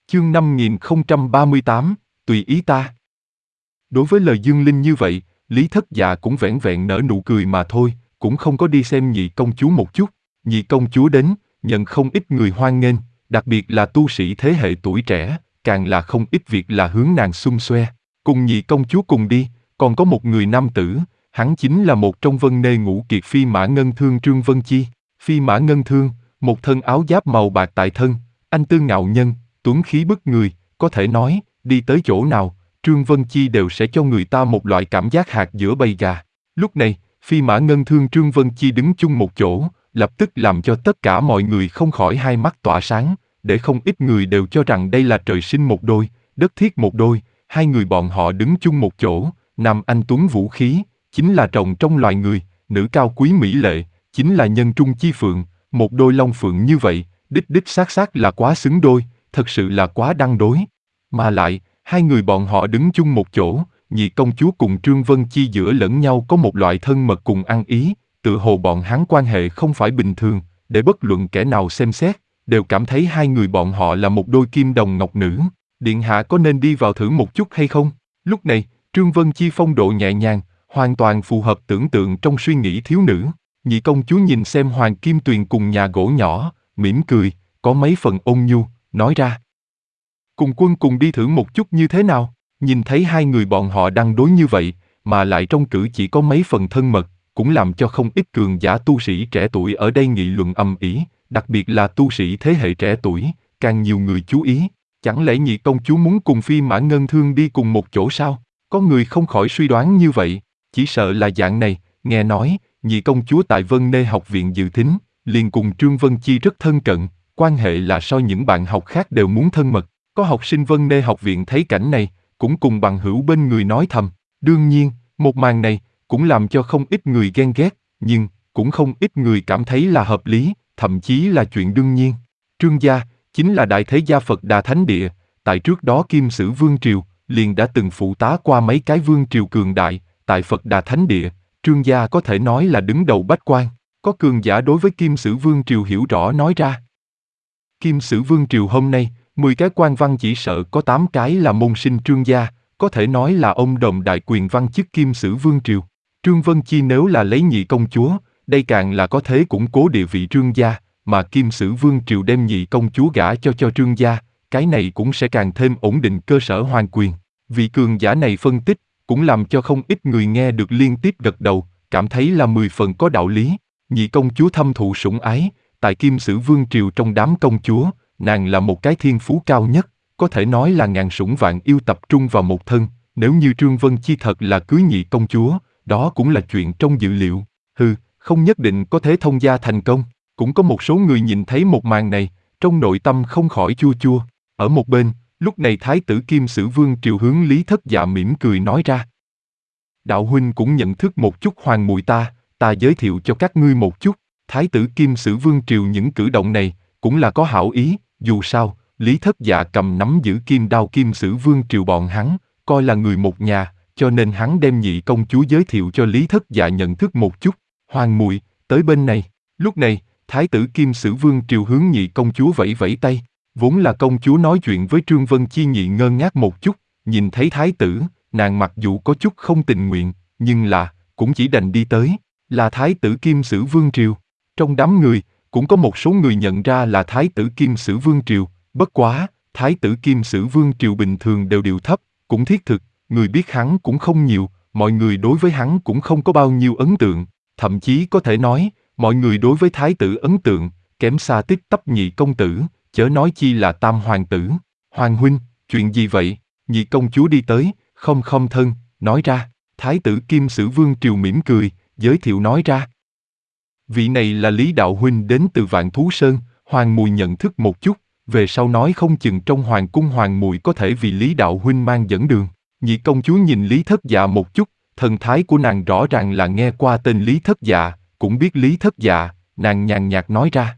Chương 5038, tùy ý ta. Đối với lời Dương Linh như vậy, Lý Thất Dạ cũng vẻn vẹn nở nụ cười mà thôi, cũng không có đi xem nhị công chúa một chút. Nhị công chúa đến, nhận không ít người hoan nghênh, đặc biệt là tu sĩ thế hệ tuổi trẻ, càng là không ít việc là hướng nàng xung xoe. Cùng nhị công chúa cùng đi, còn có một người nam tử, hắn chính là một trong Vân Nê Ngũ Kiệt Phi Mã Ngân Thương Trương Vân Chi. Phi Mã Ngân Thương, một thân áo giáp màu bạc tại thân, anh tư ngạo nhân, tuấn khí bức người, có thể nói, đi tới chỗ nào, Trương Vân Chi đều sẽ cho người ta một loại cảm giác hạt giữa bầy gà. Lúc này, Phi Mã Ngân Thương Trương Vân Chi đứng chung một chỗ, lập tức làm cho tất cả mọi người không khỏi hai mắt tỏa sáng, để không ít người đều cho rằng đây là trời sinh một đôi, đất thiết một đôi. Hai người bọn họ đứng chung một chỗ, nam anh tuấn vũ khí, chính là rồng trong loài người, nữ cao quý mỹ lệ, chính là nhân trung chi phượng, một đôi long phượng như vậy, đích đích xác là quá xứng đôi, thật sự là quá đăng đối. Mà lại, hai người bọn họ đứng chung một chỗ, nhị công chúa cùng Trương Vân Chi giữa lẫn nhau có một loại thân mật cùng ăn ý, tựa hồ bọn hắn quan hệ không phải bình thường, để bất luận kẻ nào xem xét, đều cảm thấy hai người bọn họ là một đôi kim đồng ngọc nữ. Điện hạ có nên đi vào thử một chút hay không? Lúc này, Trương Vân Chi phong độ nhẹ nhàng, hoàn toàn phù hợp tưởng tượng trong suy nghĩ thiếu nữ. Nhị công chúa nhìn xem Hoàng Kim Tuyền cùng nhà gỗ nhỏ, mỉm cười, có mấy phần ôn nhu, nói ra. Cùng quân cùng đi thử một chút như thế nào? Nhìn thấy hai người bọn họ đang đối như vậy, mà lại trong cử chỉ có mấy phần thân mật, cũng làm cho không ít cường giả tu sĩ trẻ tuổi ở đây nghị luận ầm ĩ, đặc biệt là tu sĩ thế hệ trẻ tuổi, càng nhiều người chú ý. Chẳng lẽ nhị công chúa muốn cùng Phi Mã Ngân Thương đi cùng một chỗ sao? Có người không khỏi suy đoán như vậy, chỉ sợ là dạng này, nghe nói, nhị công chúa tại Vân Nê học viện dự thính, liền cùng Trương Vân Chi rất thân cận, quan hệ là so những bạn học khác đều muốn thân mật. Có học sinh Vân Nê học viện thấy cảnh này, cũng cùng bằng hữu bên người nói thầm. Đương nhiên, một màn này cũng làm cho không ít người ghen ghét, nhưng cũng không ít người cảm thấy là hợp lý, thậm chí là chuyện đương nhiên. Trương gia chính là đại thế gia Phật Đà Thánh Địa, tại trước đó Kim Sử Vương Triều liền đã từng phụ tá qua mấy cái vương triều cường đại, tại Phật Đà Thánh Địa, Trương gia có thể nói là đứng đầu bách quan. Có cường giả đối với Kim Sử Vương Triều hiểu rõ nói ra. Kim Sử Vương Triều hôm nay, 10 cái quan văn chỉ sợ có 8 cái là môn sinh Trương gia, có thể nói là ông đồm đại quyền văn chức Kim Sử Vương Triều. Trương Vân Chi nếu là lấy nhị công chúa, đây càng là có thế củng cố địa vị Trương gia, mà Kim Sử Vương Triều đem nhị công chúa gả cho Trương gia, cái này cũng sẽ càng thêm ổn định cơ sở hoàng quyền. Vị cường giả này phân tích, cũng làm cho không ít người nghe được liên tiếp gật đầu, cảm thấy là 10 phần có đạo lý. Nhị công chúa thâm thụ sủng ái, tại Kim Sử Vương Triều trong đám công chúa, nàng là một cái thiên phú cao nhất, có thể nói là ngàn sủng vạn yêu tập trung vào một thân. Nếu như Trương Vân Chi thật là cưới nhị công chúa, đó cũng là chuyện trong dự liệu. Không nhất định có thể thông gia thành công. Cũng có một số người nhìn thấy một màn này, trong nội tâm không khỏi chua chua. Ở một bên, lúc này Thái tử Kim Sử Vương Triều hướng Lý Thất Dạ mỉm cười nói ra. Đạo huynh cũng nhận thức một chút hoàng muội ta giới thiệu cho các ngươi một chút. Thái tử Kim Sử Vương Triều những cử động này, cũng là có hảo ý, dù sao, Lý Thất Dạ cầm nắm giữ kim đao Kim Sử Vương Triều bọn hắn, coi là người một nhà, cho nên hắn đem nhị công chúa giới thiệu cho Lý Thất Dạ nhận thức một chút. Hoàng muội, tới bên này. Lúc này, Thái tử Kim Sử Vương Triều hướng nhị công chúa vẫy vẫy tay. Vốn là công chúa nói chuyện với Trương Vân Chi nhị ngơ ngác một chút, nhìn thấy thái tử, nàng mặc dù có chút không tình nguyện, nhưng là, cũng chỉ đành đi tới. Là Thái tử Kim Sử Vương Triều. Trong đám người, cũng có một số người nhận ra là Thái tử Kim Sử Vương Triều, bất quá, Thái tử Kim Sử Vương Triều bình thường đều điệu thấp, cũng thiết thực, người biết hắn cũng không nhiều, mọi người đối với hắn cũng không có bao nhiêu ấn tượng, thậm chí có thể nói, mọi người đối với Thái tử ấn tượng, kém xa Tích Tắp nhị công tử, chớ nói chi là Tam hoàng tử. Hoàng huynh, chuyện gì vậy? Nhị công chúa đi tới, không thân, nói ra. Thái tử Kim Sử Vương Triều mỉm cười, giới thiệu nói ra. Vị này là Lý đạo huynh đến từ Vạn Thú Sơn, hoàng mùi nhận thức một chút, về sau nói không chừng trong hoàng cung hoàng mùi có thể vì Lý đạo huynh mang dẫn đường. Nhị công chúa nhìn Lý Thất Dạ một chút, thần thái của nàng rõ ràng là nghe qua tên Lý Thất Dạ, cũng biết Lý Thất Dạ, nàng nhàn nhạt nói ra.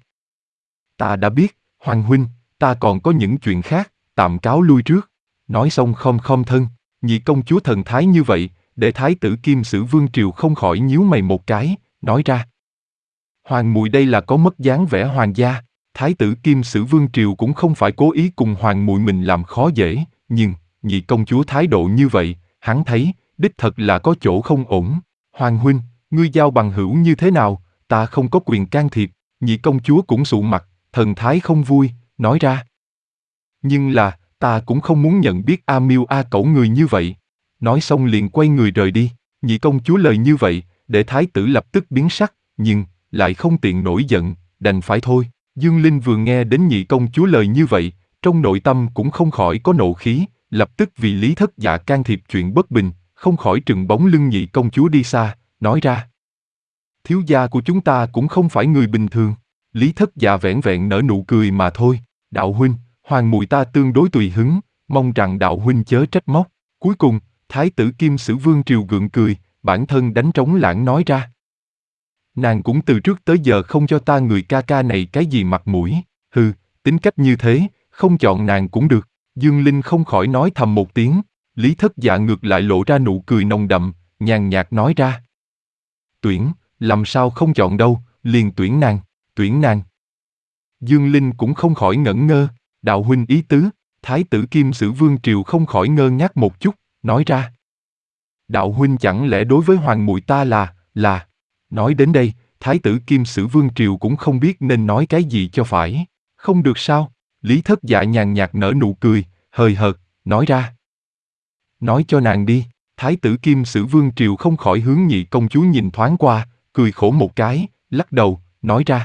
Ta đã biết, hoàng huynh, ta còn có những chuyện khác, tạm cáo lui trước. Nói xong không thân, nhị công chúa thần thái như vậy, để Thái tử Kim Sử Vương Triều không khỏi nhíu mày một cái, nói ra. Hoàng muội đây là có mất dáng vẻ hoàng gia, Thái tử Kim Sử Vương Triều cũng không phải cố ý cùng hoàng muội mình làm khó dễ, nhưng, nhị công chúa thái độ như vậy, hắn thấy, đích thật là có chỗ không ổn. Hoàng huynh, ngươi giao bằng hữu như thế nào, ta không có quyền can thiệp. Nhị công chúa cũng sụ mặt, thần thái không vui, nói ra. Nhưng là, ta cũng không muốn nhận biết A Miêu A Cẩu người như vậy. Nói xong liền quay người rời đi. Nhị công chúa lời như vậy, để thái tử lập tức biến sắc, nhưng, lại không tiện nổi giận, đành phải thôi. Dương Linh vừa nghe đến nhị công chúa lời như vậy, trong nội tâm cũng không khỏi có nộ khí, lập tức vì Lý Thất Dạ can thiệp chuyện bất bình, không khỏi trừng bóng lưng nhị công chúa đi xa, nói ra. Thiếu gia của chúng ta cũng không phải người bình thường. Lý Thất Dạ vẻn vẹn nở nụ cười mà thôi. Đạo huynh, hoàng muội ta tương đối tùy hứng, mong rằng đạo huynh chớ trách móc. Cuối cùng, Thái tử Kim Sử Vương Triều gượng cười, bản thân đánh trống lãng nói ra. Nàng cũng từ trước tới giờ không cho ta người ca ca này cái gì mặt mũi. Hừ, tính cách như thế, không chọn nàng cũng được. Dương Linh không khỏi nói thầm một tiếng. Lý Thất Dạ ngược lại lộ ra nụ cười nồng đậm, nhàn nhạt nói ra. Tuyển, làm sao không chọn đâu, liền tuyển nàng, tuyển nàng. Dương Linh cũng không khỏi ngẩn ngơ, đạo huynh ý tứ, Thái tử Kim Sử Vương Triều không khỏi ngơ ngác một chút, nói ra. Đạo huynh chẳng lẽ đối với hoàng muội ta là... Nói đến đây, Thái tử Kim Sử Vương Triều cũng không biết nên nói cái gì cho phải. Không được sao? Lý Thất Dạ nhàn nhạt nở nụ cười, hời hợt, nói ra. Nói cho nàng đi. Thái tử Kim Sử Vương Triều không khỏi hướng nhị công chúa nhìn thoáng qua, cười khổ một cái, lắc đầu, nói ra.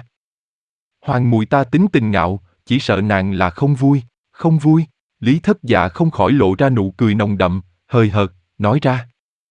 Hoàng muội ta tính tình ngạo, chỉ sợ nàng là không vui, không vui. Lý Thất Dạ không khỏi lộ ra nụ cười nồng đậm, hời hợt, nói ra.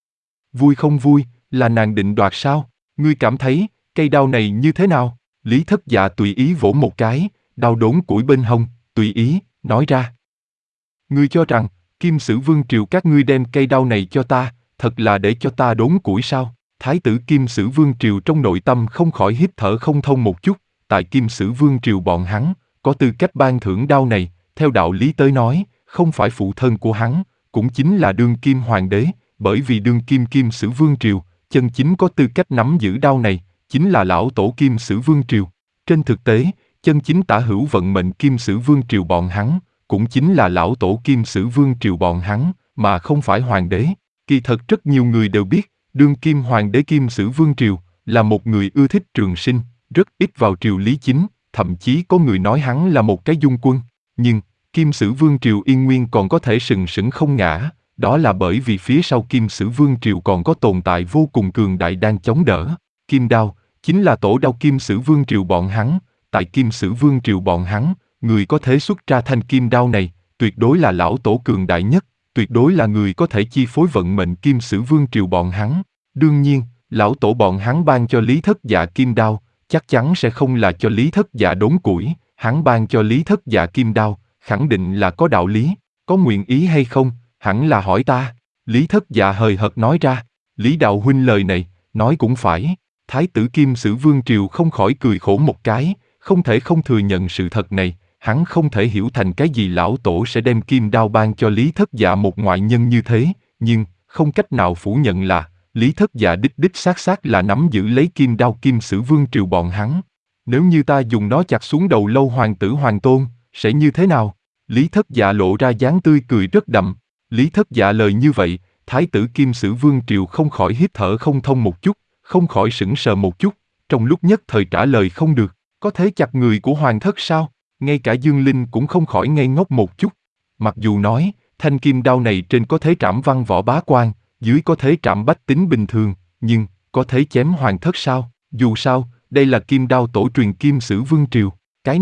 Vui không vui, là nàng định đoạt sao? Ngươi cảm thấy, cây đao này như thế nào? Lý Thất Dạ tùy ý vỗ một cái, đao đốn củi bên hông, tùy ý, nói ra. Ngươi cho rằng, Kim Sử Vương Triều các ngươi đem cây đao này cho ta, thật là để cho ta đốn củi sao? Thái tử Kim Sử Vương Triều trong nội tâm không khỏi hít thở không thông một chút, tại Kim Sử Vương Triều bọn hắn, có tư cách ban thưởng đao này, theo đạo lý tới nói, không phải phụ thân của hắn, cũng chính là đương kim hoàng đế, bởi vì đương kim Kim Sử Vương Triều, chân chính có tư cách nắm giữ đao này, chính là lão tổ Kim Sử Vương Triều. Trên thực tế, chân chính tả hữu vận mệnh Kim Sử Vương Triều bọn hắn, cũng chính là lão tổ Kim Sử Vương Triều bọn hắn, mà không phải hoàng đế. Kỳ thật rất nhiều người đều biết, đương kim hoàng đế Kim Sử Vương Triều, là một người ưa thích trường sinh, rất ít vào triều lý chính, thậm chí có người nói hắn là một cái dung quân. Nhưng, Kim Sử Vương Triều yên nguyên còn có thể sừng sững không ngã, đó là bởi vì phía sau Kim Sử Vương Triều còn có tồn tại vô cùng cường đại đang chống đỡ. Kim đao, chính là tổ đao Kim Sử Vương Triều bọn hắn, tại Kim Sử Vương Triều bọn hắn, người có thể xuất ra thanh kim đao này, tuyệt đối là lão tổ cường đại nhất, tuyệt đối là người có thể chi phối vận mệnh Kim Sử Vương Triều bọn hắn. Đương nhiên, lão tổ bọn hắn ban cho Lý Thất Dạ kim đao, chắc chắn sẽ không là cho Lý Thất Dạ đốn củi, hắn ban cho Lý Thất Dạ kim đao, khẳng định là có đạo lý, có nguyện ý hay không, hẳn là hỏi ta. Lý Thất Dạ hời hợt nói ra. Lý đạo huynh lời này, nói cũng phải. Thái tử Kim Sử Vương Triều không khỏi cười khổ một cái, không thể không thừa nhận sự thật này, hắn không thể hiểu thành cái gì lão tổ sẽ đem kim đao ban cho Lý Thất Dạ một ngoại nhân như thế, nhưng, không cách nào phủ nhận là, Lý Thất Dạ đích đích xác là nắm giữ lấy kim đao Kim Sử Vương Triều bọn hắn. Nếu như ta dùng nó chặt xuống đầu lâu hoàng tử hoàng tôn, sẽ như thế nào? Lý Thất Dạ lộ ra dáng tươi cười rất đậm. Lý Thất Dạ lời như vậy, Thái tử Kim Sử Vương Triều không khỏi hít thở không thông một chút, không khỏi sững sờ một chút, trong lúc nhất thời trả lời không được, có thể chặt người của hoàng thất sao? Ngay cả Dương Linh cũng không khỏi ngây ngốc một chút. Mặc dù nói, thanh kim đao này trên có thể trảm văn võ bá quan, dưới có thể trảm bách tính bình thường, nhưng, có thể chém hoàng thất sao? Dù sao, đây là kim đao tổ truyền Kim Sử Vương Triều, cái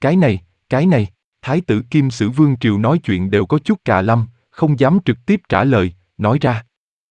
này, Thái tử Kim Sử Vương Triều nói chuyện đều có chút cà lâm, không dám trực tiếp trả lời, nói ra.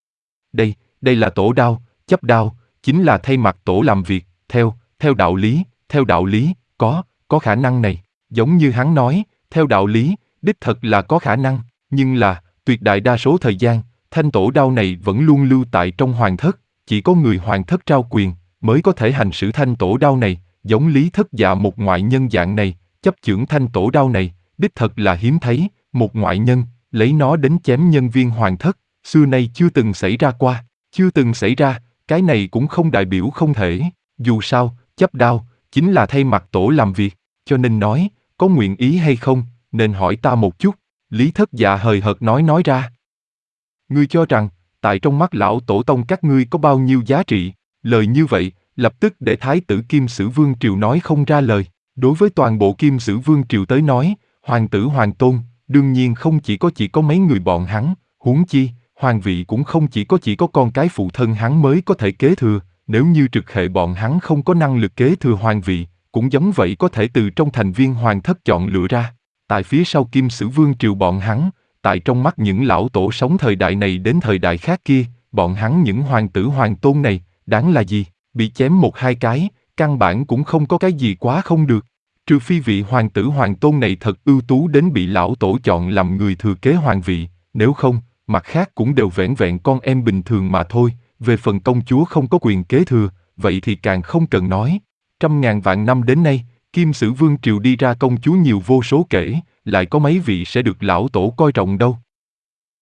Đây là tổ đao, chấp đao, chính là thay mặt tổ làm việc, theo đạo lý, có khả năng này, giống như hắn nói, theo đạo lý, đích thật là có khả năng, nhưng là, tuyệt đại đa số thời gian, thanh tổ đao này vẫn luôn lưu tại trong hoàng thất, chỉ có người hoàng thất trao quyền, mới có thể hành xử thanh tổ đao này, giống Lý Thất Dạ một ngoại nhân dạng này, chấp chưởng thanh tổ đao này, đích thật là hiếm thấy, một ngoại nhân, lấy nó đến chém nhân viên hoàng thất, xưa nay chưa từng xảy ra qua, chưa từng xảy ra, cái này cũng không đại biểu không thể, dù sao, chấp đao, chính là thay mặt tổ làm việc, cho nên nói, có nguyện ý hay không, nên hỏi ta một chút. Lý Thất Dạ hời hợt nói ra. Ngươi cho rằng, tại trong mắt lão tổ tông các ngươi có bao nhiêu giá trị? Lời như vậy, lập tức để Thái tử Kim Sử Vương Triều nói không ra lời. Đối với toàn bộ Kim Sử Vương Triều tới nói, hoàng tử hoàng tôn, đương nhiên không chỉ có mấy người bọn hắn, huống chi, hoàng vị cũng không chỉ có con cái phụ thân hắn mới có thể kế thừa, nếu như trực hệ bọn hắn không có năng lực kế thừa hoàng vị, cũng giống vậy có thể từ trong thành viên hoàng thất chọn lựa ra. Tại phía sau Kim Sử Vương Triều bọn hắn, tại trong mắt những lão tổ sống thời đại này đến thời đại khác kia, bọn hắn những hoàng tử hoàng tôn này, đáng là gì? Bị chém một hai cái, căn bản cũng không có cái gì quá không được. Trừ phi vị hoàng tử hoàng tôn này thật ưu tú đến bị lão tổ chọn làm người thừa kế hoàng vị, nếu không, mặt khác cũng đều vẻn vẹn con em bình thường mà thôi. Về phần công chúa không có quyền kế thừa, vậy thì càng không cần nói. Trăm ngàn vạn năm đến nay, Kim Sử Vương Triều đi ra công chúa nhiều vô số kể, lại có mấy vị sẽ được lão tổ coi trọng đâu.